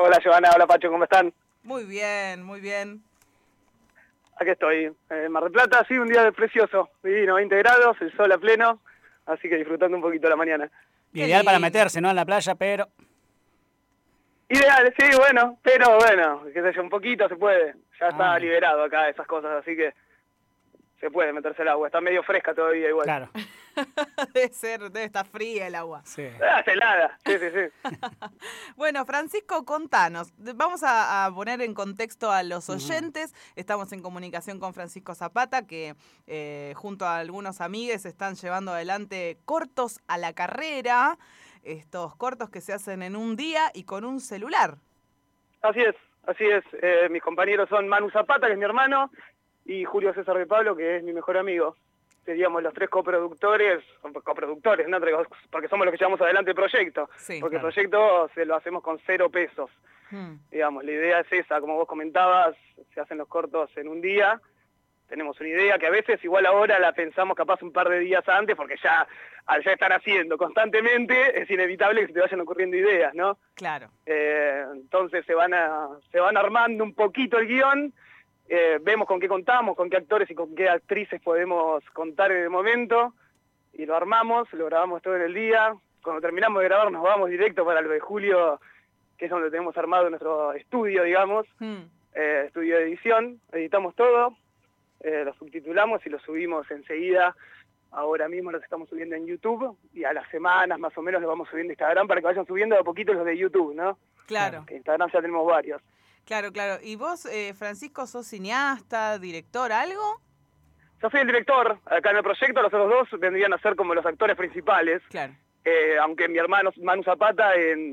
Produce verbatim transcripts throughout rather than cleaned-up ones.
Hola Giovanna, hola Pacho, ¿cómo están? Muy bien, muy bien. Aquí estoy, en Mar del Plata, sí, un día precioso, divino, veinte grados, el sol a pleno, así que disfrutando un poquito la mañana. Qué Ideal lindo. Para meterse, ¿no? En la playa, pero... Ideal, sí, bueno, pero bueno, qué sé yo, un poquito se puede, ya está Ah. liberado acá esas cosas, así que se puede meterse el agua, está medio fresca todavía igual. Claro. Debe ser, debe estar fría el agua. Sí. Ah, helada, sí, sí, sí. Bueno, Francisco, contanos. Vamos a, a poner en contexto a los oyentes. Uh-huh. Estamos en comunicación con Francisco Zapata, que eh, junto a algunos amigues están llevando adelante cortos a la carrera. Estos cortos que se hacen en un día y con un celular. Así es, así es. Eh, mis compañeros son Manu Zapata, que es mi hermano, y Julio César de Pablo, que es mi mejor amigo. Seríamos los tres coproductores, coproductores, ¿no? Porque somos los que llevamos adelante el proyecto. Sí, porque claro. El proyecto se lo hacemos con cero pesos. Hmm. Digamos, la idea es esa, como vos comentabas, se hacen los cortos en un día. Tenemos una idea que a veces igual ahora la pensamos capaz un par de días antes, porque ya al ya estar haciendo constantemente es inevitable que se te vayan ocurriendo ideas, ¿no? Claro. Eh, entonces se van a, se van armando un poquito el guión. Eh, vemos con qué contamos, con qué actores y con qué actrices podemos contar en el momento, y lo armamos, lo grabamos todo en el día. Cuando terminamos de grabar nos vamos directo para lo de julio, que es donde tenemos armado nuestro estudio, digamos, mm. eh, estudio de edición, editamos todo, eh, lo subtitulamos y lo subimos enseguida. Ahora mismo los estamos subiendo en YouTube, y a las semanas más o menos los vamos subiendo a Instagram para que vayan subiendo de a poquito los de YouTube, ¿no? Claro. Que en Instagram ya tenemos varios. Claro, claro. ¿Y vos, eh, Francisco, sos cineasta, director, algo? Yo soy el director. Acá en el proyecto los otros dos vendrían a ser como los actores principales. Claro. Eh, aunque mi hermano Manu Zapata en,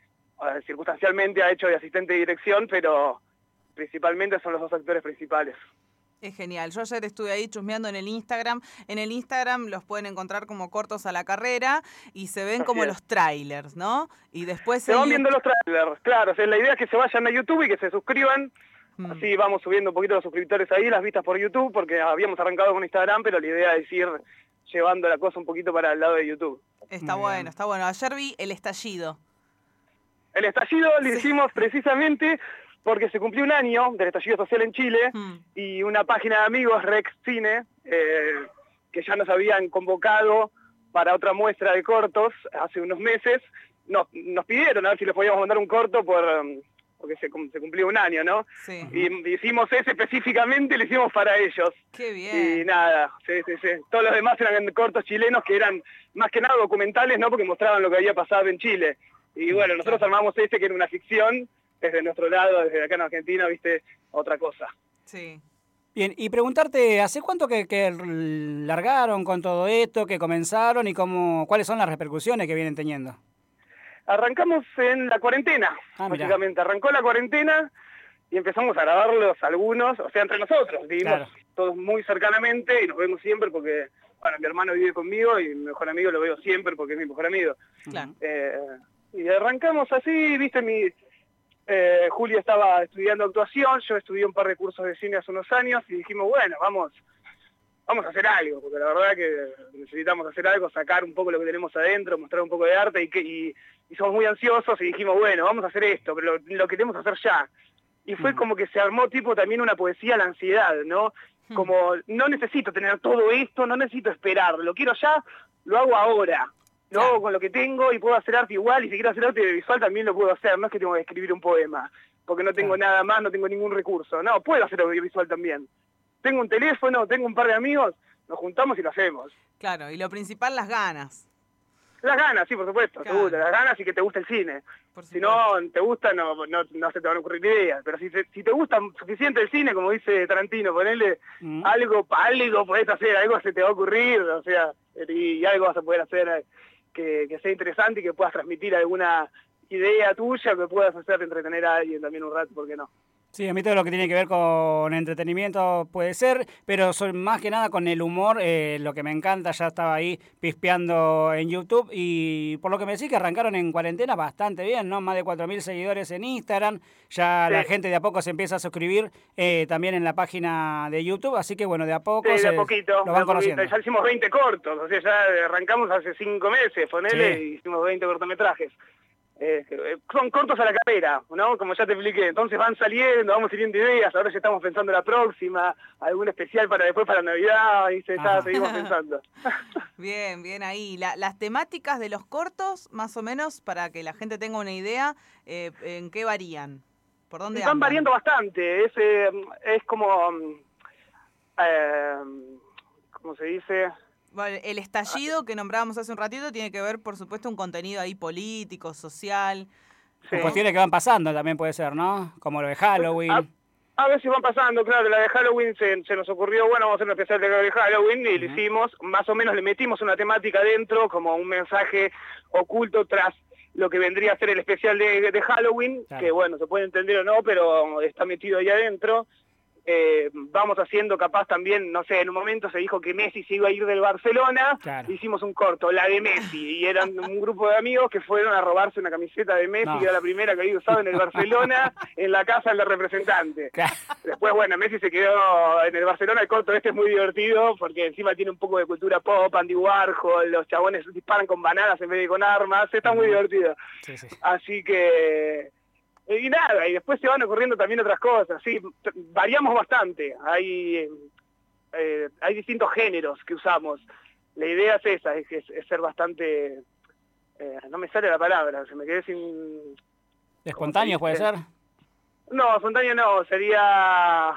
eh, circunstancialmente ha hecho de asistente de dirección, pero principalmente son los dos actores principales. Es genial. Yo ayer estuve ahí chusmeando en el Instagram. En el Instagram los pueden encontrar como cortos a la carrera y se ven Así como es. Los trailers, ¿no? Y después se van YouTube... viendo los trailers, claro. O sea, la idea es que se vayan a YouTube y que se suscriban. Mm. Así vamos subiendo un poquito los suscriptores ahí, las vistas por YouTube, porque habíamos arrancado con Instagram, pero la idea es ir llevando la cosa un poquito para el lado de YouTube. Está Muy bueno, bien. está bueno. Ayer vi El Estallido. El Estallido lo sí. hicimos precisamente... porque se cumplió un año del estallido social en Chile, mm. y una página de amigos, Rex Cine, eh, que ya nos habían convocado para otra muestra de cortos hace unos meses, nos, nos pidieron a ver si les podíamos mandar un corto por porque se, se cumplió un año, ¿no? Sí. Y hicimos ese específicamente, lo hicimos para ellos. ¡Qué bien! Y nada, sí, sí, sí. Todos los demás eran cortos chilenos que eran más que nada documentales, ¿no? Porque mostraban lo que había pasado en Chile. Y bueno, nosotros claro. armamos este que era una ficción, desde nuestro lado, desde acá en Argentina, viste, otra cosa. Sí. Bien, y preguntarte, ¿hace cuánto que, que largaron con todo esto, que comenzaron y cómo, cuáles son las repercusiones que vienen teniendo? Arrancamos en la cuarentena, ah, básicamente. Arrancó la cuarentena y empezamos a grabarlos algunos, o sea, entre nosotros. Vivimos claro. todos muy cercanamente y nos vemos siempre porque, bueno, mi hermano vive conmigo y mi mejor amigo lo veo siempre porque es mi mejor amigo. Claro. Eh, y arrancamos así, viste, mi... Eh, Julio estaba estudiando actuación, yo estudié un par de cursos de cine hace unos años y dijimos, bueno, vamos vamos a hacer algo, porque la verdad que necesitamos hacer algo, sacar un poco lo que tenemos adentro, mostrar un poco de arte y, que, y, y somos muy ansiosos y dijimos, bueno, vamos a hacer esto, pero lo, lo queremos hacer ya. Y fue como que se armó tipo también una poesía a la ansiedad, ¿no? Como, no necesito tener todo esto, no necesito esperar, lo quiero ya, lo hago ahora. Lo hago con lo que tengo y puedo hacer arte igual, y si quiero hacer arte visual también lo puedo hacer, no es que tengo que escribir un poema, porque no tengo claro. nada más, no tengo ningún recurso, no, puedo hacer audiovisual también. Tengo un teléfono, tengo un par de amigos, nos juntamos y lo hacemos. Claro, y lo principal, las ganas. Las ganas, sí, por supuesto, claro. seguro, las ganas y que te gusta el cine. Si no te gusta, no, no, no se te van a ocurrir ideas, pero si te, si te gusta suficiente el cine, como dice Tarantino, ponele mm. algo, algo podés hacer, algo se te va a ocurrir, o sea, y, y algo vas a poder hacer... Que, que sea interesante y que puedas transmitir alguna idea tuya, que puedas hacer entretener a alguien también un rato, ¿por qué no? Sí, a mí todo lo que tiene que ver con entretenimiento puede ser, pero son más que nada con el humor, eh, lo que me encanta, ya estaba ahí pispeando en YouTube y por lo que me decís que arrancaron en cuarentena bastante bien, ¿no? Más de cuatro mil seguidores en Instagram, ya sí. La gente de a poco se empieza a suscribir eh, también en la página de YouTube, así que bueno, de a poco sí, se, de a poquito, lo van de conociendo. Ya hicimos veinte cortos, o sea, ya arrancamos hace cinco meses, ponele, sí. y hicimos veinte cortometrajes. Eh, son cortos a la carrera, ¿no? Como ya te expliqué, entonces van saliendo, vamos teniendo ideas, ahora ya estamos pensando en la próxima, algún especial para después para Navidad, y se está, seguimos pensando. Bien, bien ahí. La, las temáticas de los cortos, más o menos, para que la gente tenga una idea, eh, ¿en qué varían? ¿Por dónde Van andan? variando bastante, es, eh, es como, eh, ¿cómo se dice? Bueno, el estallido que nombrábamos hace un ratito tiene que ver, por supuesto, un contenido ahí político, social. Sí. O cuestiones que van pasando también puede ser, ¿no? Como lo de Halloween. A, a veces van pasando, claro, la de Halloween se, se nos ocurrió, bueno, vamos a hacer un especial de Halloween y uh-huh. lo hicimos, más o menos le metimos una temática dentro, como un mensaje oculto tras lo que vendría a ser el especial de, de Halloween, claro. que bueno, se puede entender o no, pero está metido ahí adentro. Eh, vamos haciendo capaz también, no sé, en un momento se dijo que Messi se iba a ir del Barcelona, claro. hicimos un corto, la de Messi, y eran un grupo de amigos que fueron a robarse una camiseta de Messi, no. que era la primera que había usado en el Barcelona, en la casa del representante. Claro. Después, bueno, Messi se quedó en el Barcelona, el corto este es muy divertido, porque encima tiene un poco de cultura pop, Andy Warhol, los chabones disparan con bananas en vez de con armas, está muy divertido. Sí, sí. Así que... Y nada, y después se van ocurriendo también otras cosas, sí, variamos bastante, hay eh, hay distintos géneros que usamos, la idea es esa, es, es, es ser bastante, eh, no me sale la palabra, se me quedé sin... ¿Espontáneo puede ser? No, espontáneo no, sería...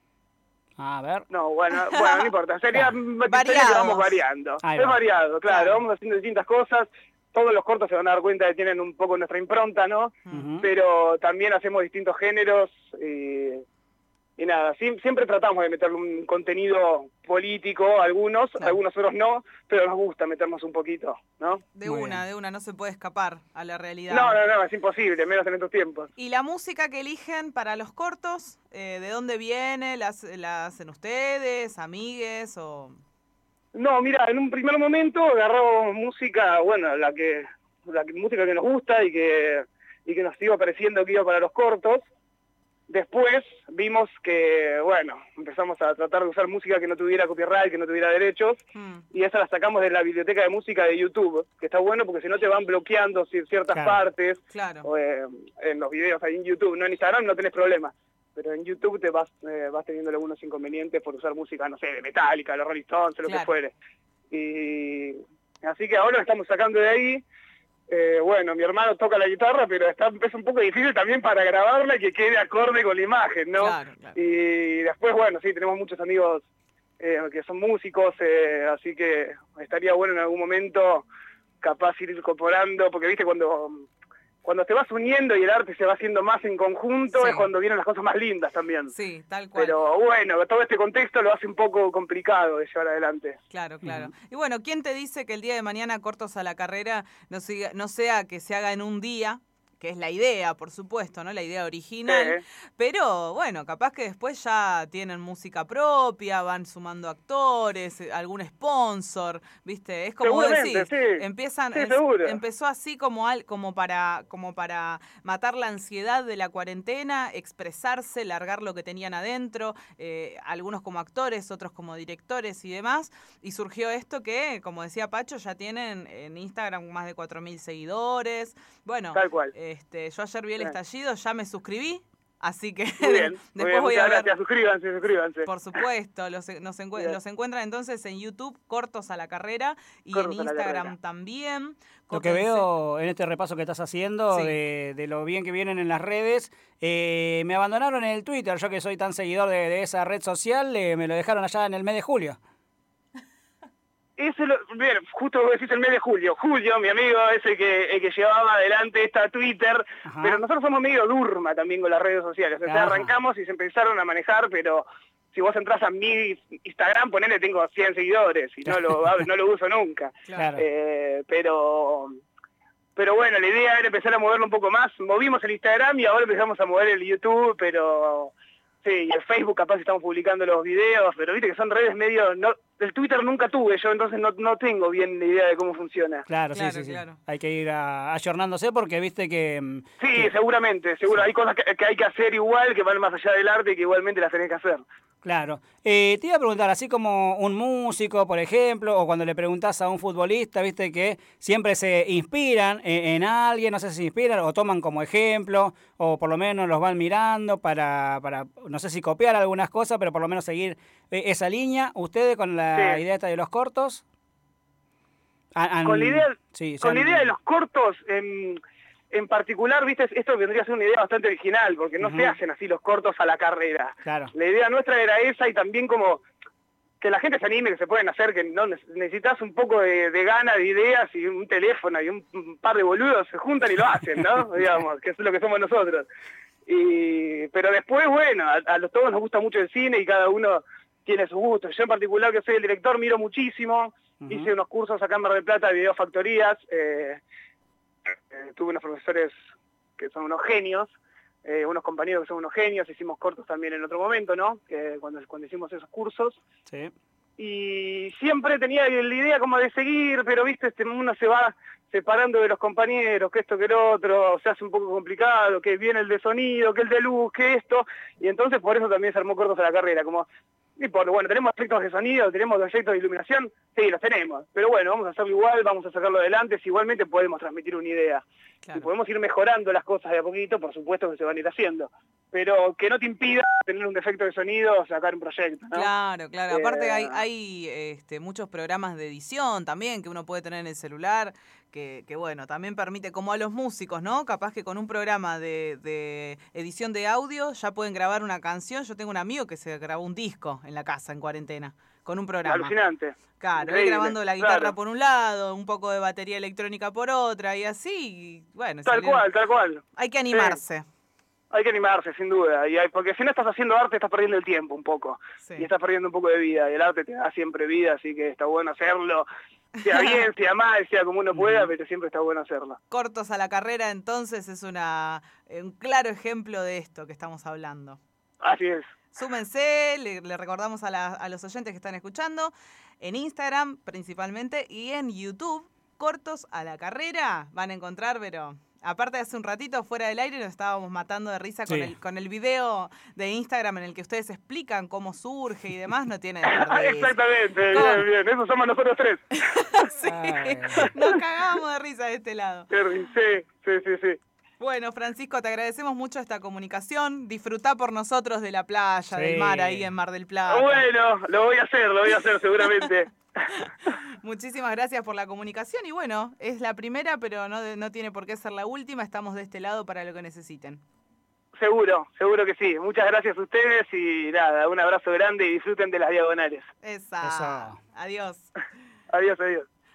A ver. No, bueno, bueno, no importa, sería... sería que vamos variando, Ahí es va. variado, claro, claro, vamos haciendo distintas cosas. Todos los cortos se van a dar cuenta que tienen un poco nuestra impronta, ¿no? Uh-huh. Pero también hacemos distintos géneros y, y nada, sí, siempre tratamos de meterle un contenido político, algunos, claro. algunos otros no, pero nos gusta meternos un poquito, ¿no? De Muy una, bien. de una, no se puede escapar a la realidad. No, no, no, es imposible, menos en estos tiempos. ¿Y la música que eligen para los cortos, eh, de dónde viene? ¿La, la hacen ustedes, amigues o...? No, mira, en un primer momento agarramos música, bueno, la que la que, música que nos gusta y que y que nos iba pareciendo que iba para los cortos. Después vimos que, bueno, empezamos a tratar de usar música que no tuviera copyright, que no tuviera derechos, mm. y esa la sacamos de la biblioteca de música de YouTube, que está bueno porque si no te van bloqueando ciertas claro. partes, claro. O, eh, en los videos ahí en YouTube, no en Instagram no tenés problema. Pero en YouTube te vas eh, vas teniendo algunos inconvenientes por usar música, no sé, de Metallica, de los Rolling Stones, lo claro. que fuere. Y así que ahora lo estamos sacando de ahí. Eh, bueno, mi hermano toca la guitarra, pero está, es un poco difícil también para grabarla y que quede acorde con la imagen, ¿no? Claro, claro. Y después, bueno, sí, tenemos muchos amigos eh, que son músicos, eh, así que estaría bueno en algún momento capaz ir incorporando, porque viste cuando... Cuando te vas uniendo y el arte se va haciendo más en conjunto, sí. es cuando vienen las cosas más lindas también. Sí, tal cual. Pero bueno, todo este contexto lo hace un poco complicado de llevar adelante. Claro, claro. Uh-huh. Y bueno, ¿quién te dice que el día de mañana Cortos a la Carrera no, siga, no sea que se haga en un día? Que es la idea, por supuesto, ¿no? La idea original. Sí. Pero, bueno, capaz que después ya tienen música propia, van sumando actores, algún sponsor, ¿viste? Es como decís, sí. empiezan, sí, es, empezó así como al, como para, como para matar la ansiedad de la cuarentena, expresarse, largar lo que tenían adentro, eh, algunos como actores, otros como directores y demás. Y surgió esto que, como decía Pacho, ya tienen en Instagram más de cuatro mil seguidores. Bueno, tal cual. Este, yo ayer vi el estallido, ya me suscribí, así que muy bien, después muy bien, voy a ver. Gracias, suscríbanse, suscríbanse. Por supuesto, los, nos encu- los encuentran entonces en YouTube, Cortos a la Carrera, y Cortos en Instagram también. Lo que veo en este repaso que estás haciendo, sí. de, de lo bien que vienen en las redes, eh, me abandonaron en el Twitter, yo que soy tan seguidor de, de esa red social, eh, me lo dejaron allá en el mes de julio. Ese lo, bien, justo vos decís el mes de julio. Julio, mi amigo, es el que, el que llevaba adelante esta Twitter, Ajá. pero nosotros somos medio durma también con las redes sociales. O sea, Ajá. arrancamos y se empezaron a manejar, pero si vos entras a mi Instagram, ponele, tengo cien seguidores y no lo, no lo uso nunca. Claro. Eh, pero... Pero bueno, la idea era empezar a moverlo un poco más. Movimos el Instagram y ahora empezamos a mover el YouTube, pero... Sí, y el Facebook capaz estamos publicando los videos, pero viste que son redes medio... No, el Twitter nunca tuve yo, entonces no, no tengo bien la idea de cómo funciona. Claro, claro sí, sí, claro. sí. Hay que ir a, ayornándose porque viste que... Sí, que... seguramente, seguro. Sí. Hay cosas que, que hay que hacer igual, que van más allá del arte y que igualmente las tenés que hacer. Claro. Eh, te iba a preguntar, así como un músico, por ejemplo, o cuando le preguntás a un futbolista, viste que siempre se inspiran en, en alguien, no sé si se inspiran o toman como ejemplo, o por lo menos los van mirando para, para no sé si copiar algunas cosas, pero por lo menos seguir eh, esa línea. ¿Ustedes con la Sí. idea esta de los cortos? Han, han- Con la idea, sí, con la han- idea de los cortos, en, en particular, viste, esto vendría a ser una idea bastante original, porque no Ujú. se hacen así los cortos a la carrera. Claro. La idea nuestra era esa y también como que la gente se anime, que se pueden hacer, que no necesitas un poco de, de gana, de ideas y un teléfono y un, un par de boludos se juntan y lo hacen, ¿no? Digamos, que es lo que somos nosotros. Y, pero después, bueno, a, a los todos nos gusta mucho el cine y cada uno tiene sus gustos. Yo en particular, que soy el director, miro muchísimo. Ujú. Hice unos cursos acá en Mar del Plata de videofactorías. Eh, eh, tuve unos profesores que son unos genios, eh, unos compañeros que son unos genios. Hicimos cortos también en otro momento, ¿no? Que cuando, cuando hicimos esos cursos. Sí. Y siempre tenía la idea como de seguir, pero viste, este, uno se va separando de los compañeros, que esto, que el otro, se hace un poco complicado, que viene el de sonido, que el de luz, que esto, y entonces por eso también se armó Cortos a la Carrera, como, y por, bueno, tenemos efectos de sonido, tenemos efectos de iluminación, sí, los tenemos, pero bueno, vamos a hacerlo igual, vamos a sacarlo adelante, si igualmente podemos transmitir una idea. Claro. Y podemos ir mejorando las cosas de a poquito, por supuesto que se van a ir haciendo, pero que no te impida tener un defecto de sonido o sacar un proyecto, ¿no? Claro, claro. Aparte Eh, hay, hay este, muchos programas de edición también que uno puede tener en el celular, que, que bueno, también permite, como a los músicos, ¿no? Capaz que con un programa de, de edición de audio ya pueden grabar una canción. Yo tengo un amigo que se grabó un disco en la casa, en cuarentena, con un programa. Alucinante. Claro, él Increíble, grabando la guitarra claro. por un lado, un poco de batería electrónica por otra y así, y bueno. Tal salió- cual, tal cual. Hay que animarse. Hay que animarse, sin duda, y hay, porque si no estás haciendo arte estás perdiendo el tiempo un poco, Sí. y estás perdiendo un poco de vida, y el arte te da siempre vida, así que está bueno hacerlo, sea bien, sea mal, sea como uno pueda, pero siempre está bueno hacerlo. Cortos a la Carrera, entonces, es una un claro ejemplo de esto que estamos hablando. Así es. Súmense, le, le recordamos a, la- a los oyentes que están escuchando, en Instagram principalmente y en YouTube, Cortos a la Carrera, van a encontrar, pero aparte de hace un ratito fuera del aire nos estábamos matando de risa con, Sí. el, con el video de Instagram en el que ustedes explican cómo surge y demás, no tiene desperdicio. Exactamente, ¿Cómo? bien, bien, esos somos nosotros tres. Sí, Ay. nos cagábamos de risa de este lado. Sí, sí, sí, sí. Bueno, Francisco, te agradecemos mucho esta comunicación. Disfrutá por nosotros de la playa, Sí. del mar ahí en Mar del Plata. Bueno, lo voy a hacer, lo voy a hacer seguramente. Muchísimas gracias por la comunicación y bueno, es la primera, pero no, no tiene por qué ser la última. Estamos de este lado para lo que necesiten. Seguro, seguro que sí. Muchas gracias a ustedes y nada, un abrazo grande y disfruten de las diagonales. Esa. Eso. Adiós. Adiós, adiós.